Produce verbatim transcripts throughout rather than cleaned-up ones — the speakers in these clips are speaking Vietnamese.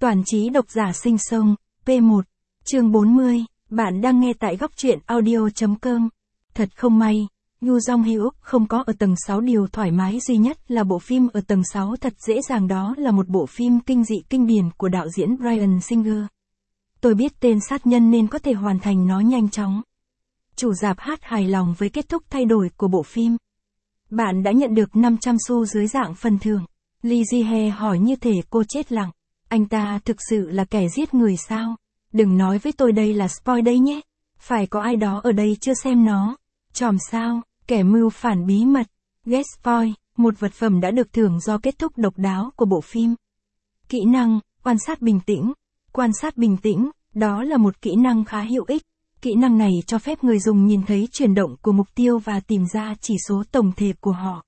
Toàn trí độc giả sinh sông, pê một, chương bốn mươi, bạn đang nghe tại góc truyện audio chấm com. Thật không may, Yu Jong Hyuk không có ở tầng sáu, điều thoải mái duy nhất là bộ phim ở tầng sáu thật dễ dàng, đó là một bộ phim kinh dị kinh điển của đạo diễn Bryan Singer. Tôi biết tên sát nhân nên có thể hoàn thành nó nhanh chóng. Chủ rạp hát hài lòng với kết thúc thay đổi của bộ phim. Bạn đã nhận được năm trăm xu dưới dạng phần thưởng. Lee Ji-hye hỏi như thể cô chết lặng. Anh ta thực sự là kẻ giết người sao? Đừng nói với tôi đây là spoil đấy nhé. Phải có ai đó ở đây chưa xem nó. Chòm sao, kẻ mưu phản bí mật. Get spoil, một vật phẩm đã được thưởng do kết thúc độc đáo của bộ phim. Kỹ năng, quan sát bình tĩnh. Quan sát bình tĩnh, đó là một kỹ năng khá hữu ích. Kỹ năng này cho phép người dùng nhìn thấy chuyển động của mục tiêu và tìm ra chỉ số tổng thể của họ.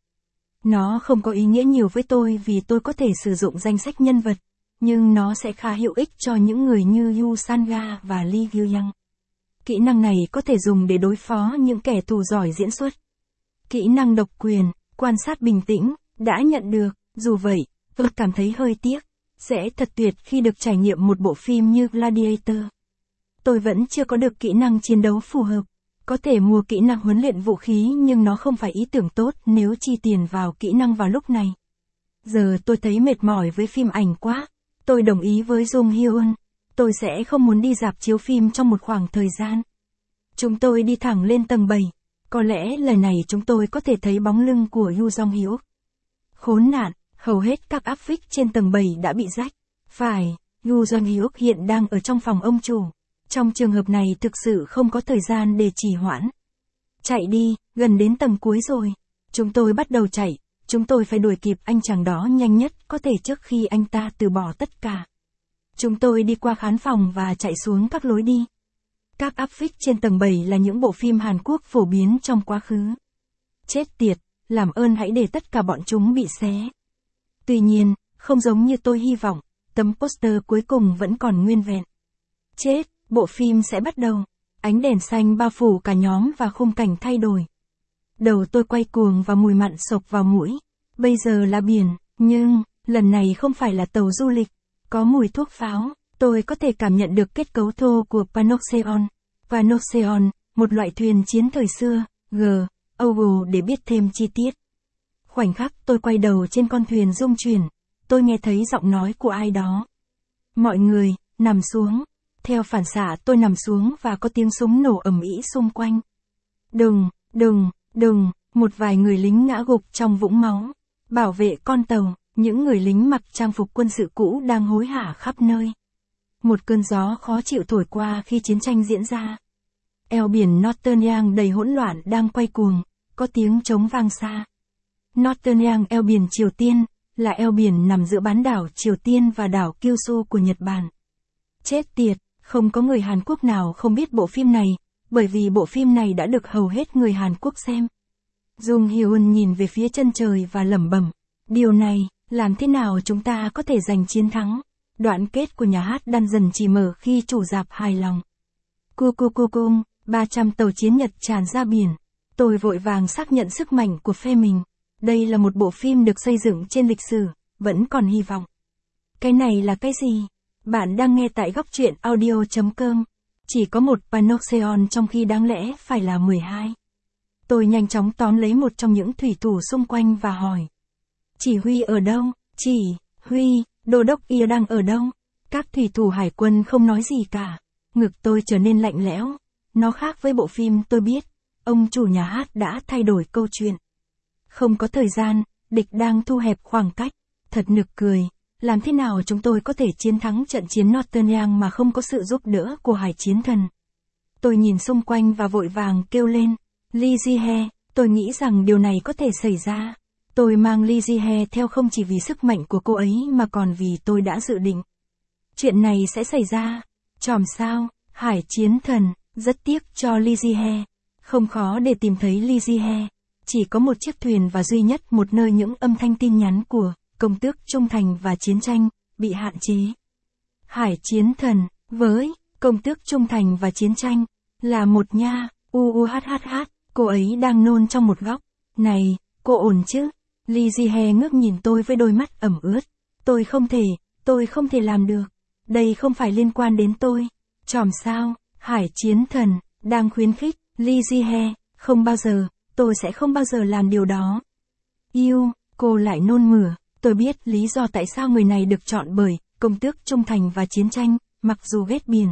Nó không có ý nghĩa nhiều với tôi vì tôi có thể sử dụng danh sách nhân vật, nhưng nó sẽ khá hữu ích cho những người như Yu Sang-ga và Lee Gyu-young. Kỹ năng này có thể dùng để đối phó những kẻ thù giỏi diễn xuất. Kỹ năng độc quyền, quan sát bình tĩnh, đã nhận được, dù vậy, tôi cảm thấy hơi tiếc. Sẽ thật tuyệt khi được trải nghiệm một bộ phim như Gladiator. Tôi vẫn chưa có được kỹ năng chiến đấu phù hợp. Có thể mua kỹ năng huấn luyện vũ khí nhưng nó không phải ý tưởng tốt nếu chi tiền vào kỹ năng vào lúc này. Giờ tôi thấy mệt mỏi với phim ảnh quá. Tôi đồng ý với Jung Hyun. Tôi sẽ không muốn đi rạp chiếu phim trong một khoảng thời gian. Chúng tôi đi thẳng lên tầng bảy. Có lẽ lần này chúng tôi có thể thấy bóng lưng của Yu Jong Hyuk. Khốn nạn, hầu hết các áp phích trên tầng bảy đã bị rách. Phải, Yu Jong Hyuk hiện đang ở trong phòng ông chủ. Trong trường hợp này thực sự không có thời gian để trì hoãn. Chạy đi, gần đến tầng cuối rồi. Chúng tôi bắt đầu chạy, chúng tôi phải đuổi kịp anh chàng đó nhanh nhất có thể trước khi anh ta từ bỏ tất cả. Chúng tôi đi qua khán phòng và chạy xuống các lối đi. Các áp phích trên tầng bảy là những bộ phim Hàn Quốc phổ biến trong quá khứ. Chết tiệt, làm ơn hãy để tất cả bọn chúng bị xé. Tuy nhiên, không giống như tôi hy vọng, tấm poster cuối cùng vẫn còn nguyên vẹn. Chết, bộ phim sẽ bắt đầu. Ánh đèn xanh bao phủ cả nhóm và khung cảnh thay đổi. Đầu tôi quay cuồng và mùi mặn sộc vào mũi. Bây giờ là biển, nhưng, lần này không phải là tàu du lịch. Có mùi thuốc pháo, tôi có thể cảm nhận được kết cấu thô của Panoxeon. Panoxeon, một loại thuyền chiến thời xưa, G, Ogle để biết thêm chi tiết. Khoảnh khắc tôi quay đầu trên con thuyền rung chuyển, tôi nghe thấy giọng nói của ai đó. Mọi người, nằm xuống. Theo phản xạ tôi nằm xuống và có tiếng súng nổ ầm ĩ xung quanh. Đừng, đừng, đừng, một vài người lính ngã gục trong vũng máu. Bảo vệ con tàu, những người lính mặc trang phục quân sự cũ đang hối hả khắp nơi. Một cơn gió khó chịu thổi qua khi chiến tranh diễn ra. Eo biển Northern Yang đầy hỗn loạn đang quay cuồng, có tiếng trống vang xa. Northern Yang, eo biển Triều Tiên, là eo biển nằm giữa bán đảo Triều Tiên và đảo Kyushu của Nhật Bản. Chết tiệt, không có người Hàn Quốc nào không biết bộ phim này, bởi vì bộ phim này đã được hầu hết người Hàn Quốc xem. Jung Hyun nhìn về phía chân trời và lẩm bẩm, điều này, làm thế nào chúng ta có thể giành chiến thắng? Đoạn kết của nhà hát đan dần chỉ mở khi chủ rạp hài lòng. Cu cu cu cung, ba trăm tàu chiến Nhật tràn ra biển. Tôi vội vàng xác nhận sức mạnh của phe mình. Đây là một bộ phim được xây dựng trên lịch sử, vẫn còn hy vọng. Cái này là cái gì? Bạn đang nghe tại góc truyện audio chấm com. Chỉ có một Panoxeon trong khi đáng lẽ phải là mười hai. Tôi nhanh chóng tóm lấy một trong những thủy thủ xung quanh và hỏi. Chỉ huy ở đâu? Chỉ huy, đô đốc Ia đang ở đâu? Các thủy thủ hải quân không nói gì cả. Ngực tôi trở nên lạnh lẽo. Nó khác với bộ phim tôi biết. Ông chủ nhà hát đã thay đổi câu chuyện. Không có thời gian, địch đang thu hẹp khoảng cách. Thật nực cười. Làm thế nào chúng tôi có thể chiến thắng trận chiến Northern Yang mà không có sự giúp đỡ của hải chiến thần? Tôi nhìn xung quanh và vội vàng kêu lên. Lee Ji-hye, tôi nghĩ rằng điều này có thể xảy ra. Tôi mang Lee Ji-hye theo không chỉ vì sức mạnh của cô ấy mà còn vì tôi đã dự định. Chuyện này sẽ xảy ra. Chòm sao, hải chiến thần, rất tiếc cho Lee Ji-hye. Không khó để tìm thấy Lee Ji-hye. Chỉ có một chiếc thuyền và duy nhất một nơi những âm thanh tin nhắn của công tước trung thành và chiến tranh bị hạn chế. Hải chiến thần, với công tước trung thành và chiến tranh, là một nha, uuhhh, cô ấy đang nôn trong một góc. Này, cô ổn chứ? Lee Ji-hye ngước nhìn tôi với đôi mắt ẩm ướt. Tôi không thể, tôi không thể làm được. đây không phải liên quan đến tôi. Chòm sao, Hải Chiến Thần, đang khuyến khích, Lee Ji-hye, không bao giờ, tôi sẽ không bao giờ làm điều đó. Yêu, cô lại nôn mửa, tôi biết lý do tại sao người này được chọn bởi, công tước trung thành và chiến tranh, mặc dù ghét biển.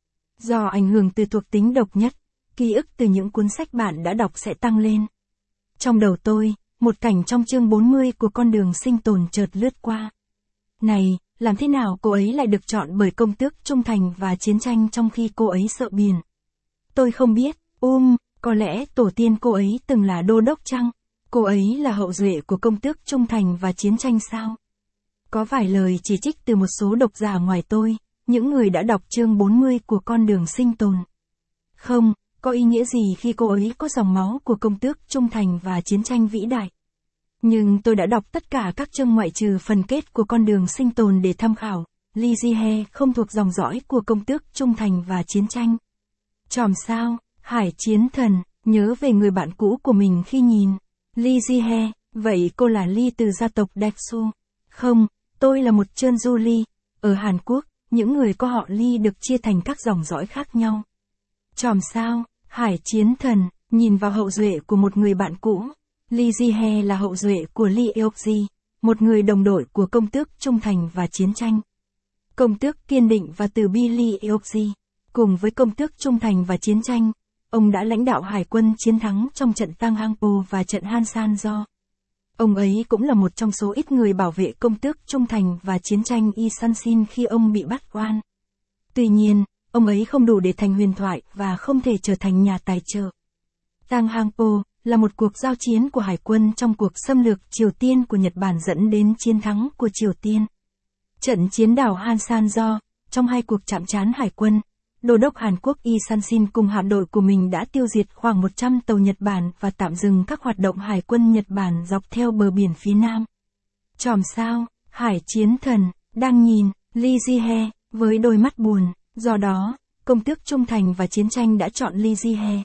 Do ảnh hưởng từ thuộc tính độc nhất, ký ức từ những cuốn sách bạn đã đọc sẽ tăng lên. Trong đầu tôi, một cảnh trong chương bốn mươi của con đường sinh tồn chợt lướt qua. Này, làm thế nào cô ấy lại được chọn bởi công tước trung thành và chiến tranh trong khi cô ấy sợ biển? Tôi không biết, um, có lẽ tổ tiên cô ấy từng là đô đốc chăng? Cô ấy là hậu duệ của công tước trung thành và chiến tranh sao? Có vài lời chỉ trích từ một số độc giả ngoài tôi, những người đã đọc chương bốn mươi của con đường sinh tồn. Không, có ý nghĩa gì khi cô ấy có dòng máu của công tước trung thành và chiến tranh vĩ đại? Nhưng tôi đã đọc tất cả các chương ngoại trừ phần kết của con đường sinh tồn để tham khảo. Lee Ji-hye không thuộc dòng dõi của công tước trung thành và chiến tranh. Chòm sao, Hải Chiến Thần, nhớ về người bạn cũ của mình khi nhìn. Lee Ji-hye, vậy cô là Lee từ gia tộc Daeksu. Không, tôi là một Cheonju Lee. Ở Hàn Quốc, những người có họ Lee được chia thành các dòng dõi khác nhau. Chòm sao, Hải Chiến Thần, nhìn vào hậu duệ của một người bạn cũ. Lee Ji-hye là hậu duệ của Lee Eok-ji, một người đồng đội của công tước trung thành và chiến tranh. Công tước kiên định và từ bi Lee Eok-ji, cùng với công tước trung thành và chiến tranh, ông đã lãnh đạo hải quân chiến thắng trong trận Tang Hangpo và trận Hansan-jo. Ông ấy cũng là một trong số ít người bảo vệ công tước trung thành và chiến tranh Yi San-shin khi ông bị bắt oan. Tuy nhiên, ông ấy không đủ để thành huyền thoại và không thể trở thành nhà tài trợ. Tang Hangpo là một cuộc giao chiến của hải quân trong cuộc xâm lược Triều Tiên của Nhật Bản dẫn đến chiến thắng của Triều Tiên. Trận chiến đảo Hansan-jo, trong hai cuộc chạm trán hải quân, Đô đốc Hàn Quốc Yi San-shin cùng hạm đội của mình đã tiêu diệt khoảng một trăm tàu Nhật Bản và tạm dừng các hoạt động hải quân Nhật Bản dọc theo bờ biển phía Nam. Chòm sao, Hải Chiến Thần, đang nhìn, Lee Ji-hye, với đôi mắt buồn, do đó, công tước trung thành và chiến tranh đã chọn Lee Ji-hye.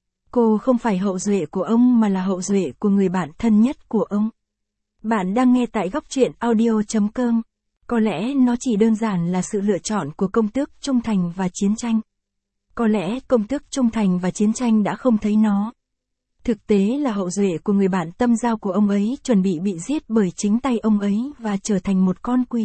Cô không phải hậu duệ của ông mà là hậu duệ của người bạn thân nhất của ông. Bạn đang nghe tại góc truyện audio chấm com. Có lẽ nó chỉ đơn giản là sự lựa chọn của công tước trung thành và chiến tranh. Có lẽ công tước trung thành và chiến tranh đã không thấy nó. Thực tế là hậu duệ của người bạn tâm giao của ông ấy chuẩn bị bị giết bởi chính tay ông ấy và trở thành một con quỷ.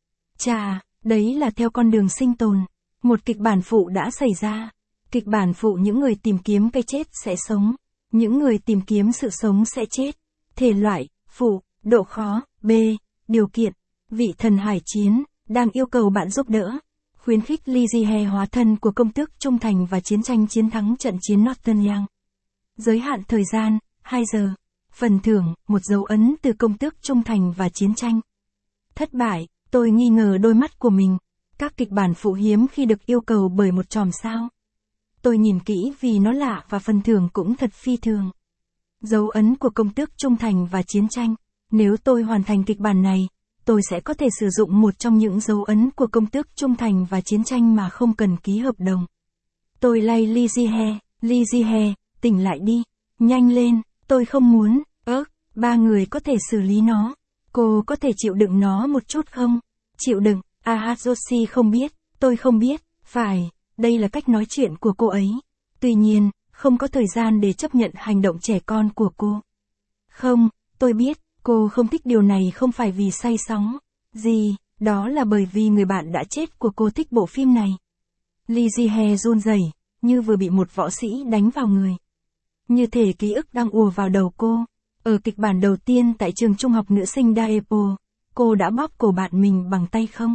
Chà, đấy là theo con đường sinh tồn. Một kịch bản phụ đã xảy ra. Kịch bản phụ những người tìm kiếm cái chết sẽ sống. Những người tìm kiếm sự sống sẽ chết. Thể loại, phụ, độ khó, B, điều kiện. Vị thần hải chiến, đang yêu cầu bạn giúp đỡ. Khuyến khích Lee Ji-hye hóa thân của công tước trung thành và chiến tranh chiến thắng trận chiến Northern Yang. Giới hạn thời gian, hai giờ. Phần thưởng, một dấu ấn từ công tước trung thành và chiến tranh. Thất bại, tôi nghi ngờ đôi mắt của mình. Các kịch bản phụ hiếm khi được yêu cầu bởi một chòm sao. Tôi nhìn kỹ vì nó lạ và phần thưởng cũng thật phi thường. Dấu ấn của công tước trung thành và chiến tranh. Nếu tôi hoàn thành kịch bản này, tôi sẽ có thể sử dụng một trong những dấu ấn của công tước trung thành và chiến tranh mà không cần ký hợp đồng. Tôi lay Lee Ji-hye, Lee Ji-hye, tỉnh lại đi, nhanh lên, tôi không muốn, ớt, ba người có thể xử lý nó. Cô có thể chịu đựng nó một chút không? Chịu đựng, Ahazoshi không biết, tôi không biết, phải, đây là cách nói chuyện của cô ấy. Tuy nhiên, không có thời gian để chấp nhận hành động trẻ con của cô. Không, tôi biết. Cô không thích điều này không phải vì say sóng. Gì, đó là bởi vì người bạn đã chết của cô thích bộ phim này. Lee Ji-hye run rẩy, như vừa bị một võ sĩ đánh vào người. Như thể ký ức đang ùa vào đầu cô. Ở kịch bản đầu tiên tại trường trung học nữ sinh Daepo, cô đã bóp cổ bạn mình bằng tay không?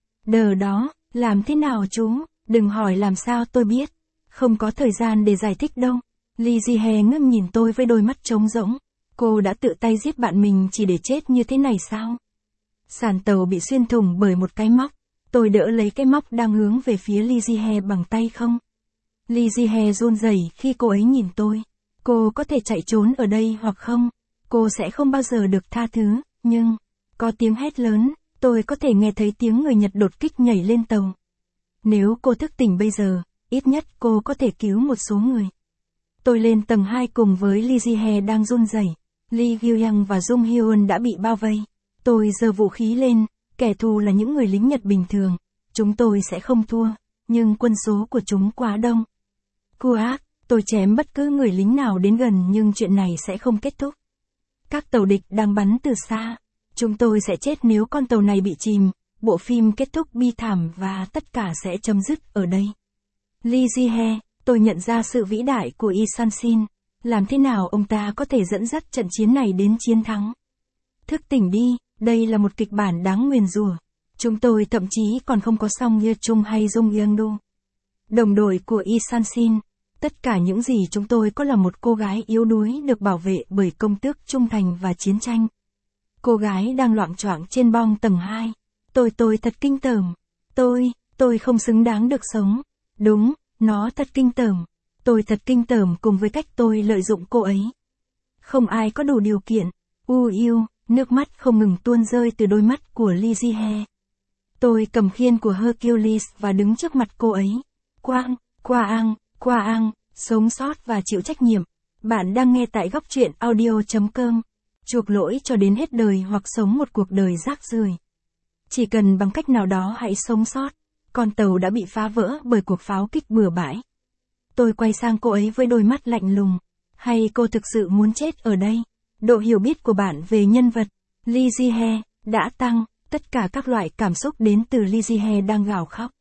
Đờ đó, làm thế nào chú? Đừng hỏi làm sao tôi biết. Không có thời gian để giải thích đâu. Lee Ji-hye ngước nhìn tôi với đôi mắt trống rỗng. Cô đã tự tay giết bạn mình chỉ để chết như thế này sao? Sàn tàu bị xuyên thủng bởi một cái móc. Tôi đỡ lấy cái móc đang hướng về phía Lee Ji-hye bằng tay không? Lee Ji-hye run rẩy khi cô ấy nhìn tôi. Cô có thể chạy trốn ở đây hoặc không? Cô sẽ không bao giờ được tha thứ, nhưng... Có tiếng hét lớn, tôi có thể nghe thấy tiếng người Nhật đột kích nhảy lên tàu. Nếu cô thức tỉnh bây giờ, ít nhất cô có thể cứu một số người. Tôi lên tầng hai cùng với Lee Ji-hye đang run rẩy. Lee Gyu-young và Jung Hyun đã bị bao vây. Tôi giơ vũ khí lên, kẻ thù là những người lính Nhật bình thường. Chúng tôi sẽ không thua, nhưng quân số của chúng quá đông. Kuat, tôi chém bất cứ người lính nào đến gần nhưng chuyện này sẽ không kết thúc. Các tàu địch đang bắn từ xa. Chúng tôi sẽ chết nếu con tàu này bị chìm. Bộ phim kết thúc bi thảm và tất cả sẽ chấm dứt ở đây. Lee Ji-hae, tôi nhận ra sự vĩ đại của Yi San-shin. Làm thế nào ông ta có thể dẫn dắt trận chiến này đến chiến thắng? Thức tỉnh đi, đây là một kịch bản đáng nguyền rủa. Chúng tôi thậm chí còn không có Song Ye-chung hay Jung Yeong-do. Đồng đội của Yi San-shin. Tất cả những gì chúng tôi có là một cô gái yếu đuối được bảo vệ bởi công tước trung thành và chiến tranh. Cô gái đang loạng choạng trên bong tầng hai. Tôi tôi thật kinh tởm. Tôi, tôi không xứng đáng được sống. Đúng, nó thật kinh tởm. Tôi thật kinh tởm cùng với cách tôi lợi dụng cô ấy. Không ai có đủ điều kiện. U yêu, nước mắt không ngừng tuôn rơi từ đôi mắt của Lee Ji-hae. Tôi cầm khiên của Hercules và đứng trước mặt cô ấy. Quang, Quang, Quang, sống sót và chịu trách nhiệm. Bạn đang nghe tại góc truyện audio.com. Chuộc lỗi cho đến hết đời hoặc sống một cuộc đời rác rưởi. Chỉ cần bằng cách nào đó hãy sống sót. Con tàu đã bị phá vỡ bởi cuộc pháo kích bừa bãi. Tôi quay sang cô ấy với đôi mắt lạnh lùng. Hay cô thực sự muốn chết ở đây? Độ hiểu biết của bạn về nhân vật Lee Ji-hae đã tăng. Tất cả các loại cảm xúc đến từ Lee Ji-hae đang gào khóc.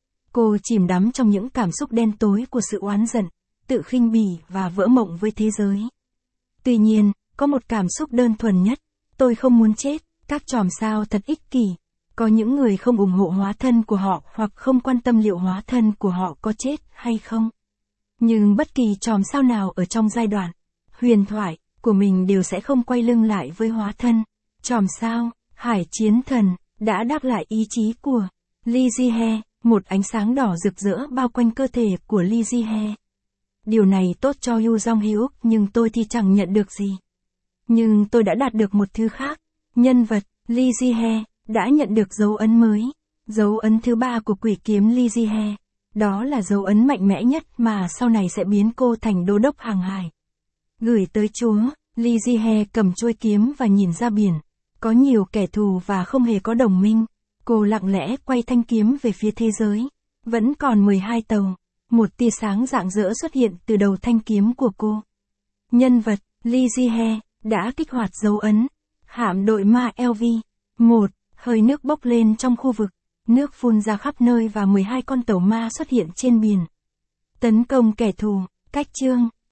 Cô chìm đắm trong những cảm xúc đen tối của sự oán giận, tự khinh bỉ và vỡ mộng với thế giới. Tuy nhiên, có một cảm xúc đơn thuần nhất. Tôi không muốn chết. Các chòm sao thật ích kỷ. Có những người không ủng hộ hóa thân của họ hoặc không quan tâm liệu hóa thân của họ có chết hay không. Nhưng bất kỳ chòm sao nào ở trong giai đoạn huyền thoại của mình đều sẽ không quay lưng lại với hóa thân. Chòm sao, Hải Chiến Thần, đã đáp lại ý chí của Lee Ji-hae. Một ánh sáng đỏ rực rỡ bao quanh cơ thể của Lee Ji-hae. Điều này tốt cho Yoo Jong-hyuk nhưng tôi thì chẳng nhận được gì. Nhưng tôi đã đạt được một thứ khác. Nhân vật Lee Ji-hae đã nhận được dấu ấn mới. Dấu ấn thứ ba của quỷ kiếm Lee Ji-hae. Đó là dấu ấn mạnh mẽ nhất mà sau này sẽ biến cô thành đô đốc hàng hải. Gửi tới Chúa, Lee Ji-hae cầm chuôi kiếm và nhìn ra biển. Có nhiều kẻ thù và không hề có đồng minh. Cô lặng lẽ quay thanh kiếm về phía thế giới. Vẫn còn mười hai tàu. Một tia sáng rạng rỡ xuất hiện từ đầu thanh kiếm của cô. Nhân vật Lee Ji-hae đã kích hoạt dấu ấn. Hạm đội ma lờ vê. một. Hơi nước bốc lên trong khu vực. Nước phun ra khắp nơi và mười hai con tàu ma xuất hiện trên biển. Tấn công kẻ thù. Cách chương.